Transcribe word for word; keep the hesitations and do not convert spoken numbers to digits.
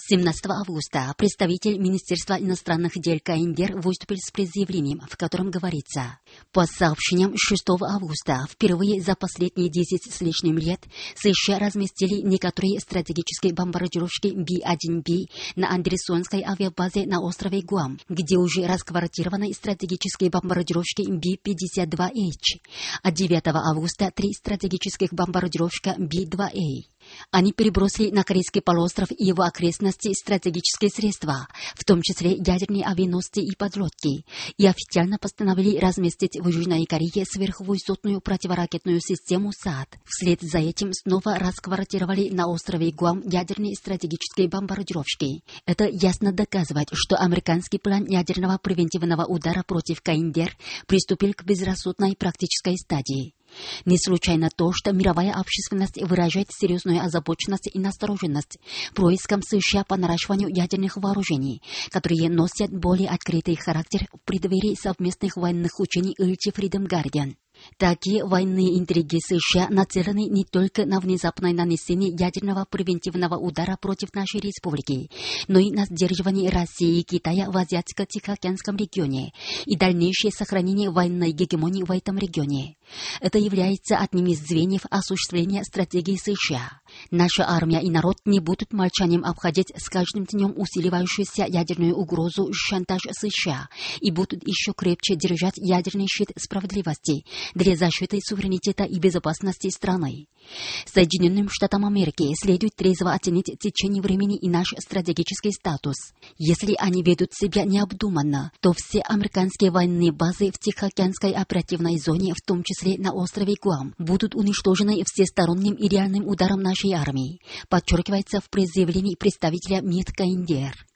семнадцатого августа представитель Министерства иностранных дел КНДР выступил с предъявлением, в котором говорится: по сообщениям шестого августа, впервые за последние десять с лишним лет США разместили некоторые стратегические бомбардировщики Би один Би на Андерсонской авиабазе на острове Гуам, где уже расквартированы стратегические бомбардировщики Би пятьдесят два Эйч, а девятого августа три стратегических бомбардировщика Би два Эй. Они перебросили на Корейский полуостров и его окрестности стратегические средства, в том числе ядерные авианосцы и подлодки, и официально постановили разместить в Южной Корее сверхвысотную противоракетную систему САД. Вслед за этим снова расквартировали на острове Гуам ядерные стратегические бомбардировщики. Это ясно доказывает, что американский план ядерного превентивного удара против КНДР приступил к безрассудной практической стадии. Не случайно то, что мировая общественность выражает серьезную озабоченность и настороженность проискам США по наращиванию ядерных вооружений, которые носят более открытый характер в преддверии совместных военных учений Ильчи Freedom Guardian. Такие военные интриги США нацелены не только на внезапное нанесение ядерного превентивного удара против нашей республики, но и на сдерживание России и Китая в Азиатско-Тихоокеанском регионе и дальнейшее сохранение военной гегемонии в этом регионе. Это является одним из звеньев осуществления стратегии США. Наша армия и народ не будут молчанием обходить с каждым днем усиливающуюся ядерную угрозу и шантаж США и будут еще крепче держать ядерный щит справедливости для защиты суверенитета и безопасности страны. Соединенным Штатам Америки следует трезво оценить течение времени и наш стратегический статус. Если они ведут себя необдуманно, то все американские военные базы в Тихоокеанской оперативной зоне, в том числе на острове Гуам, будут уничтожены всесторонним и реальным ударом нашей армии, подчеркивается в предъявлении представителя МИД КНДР.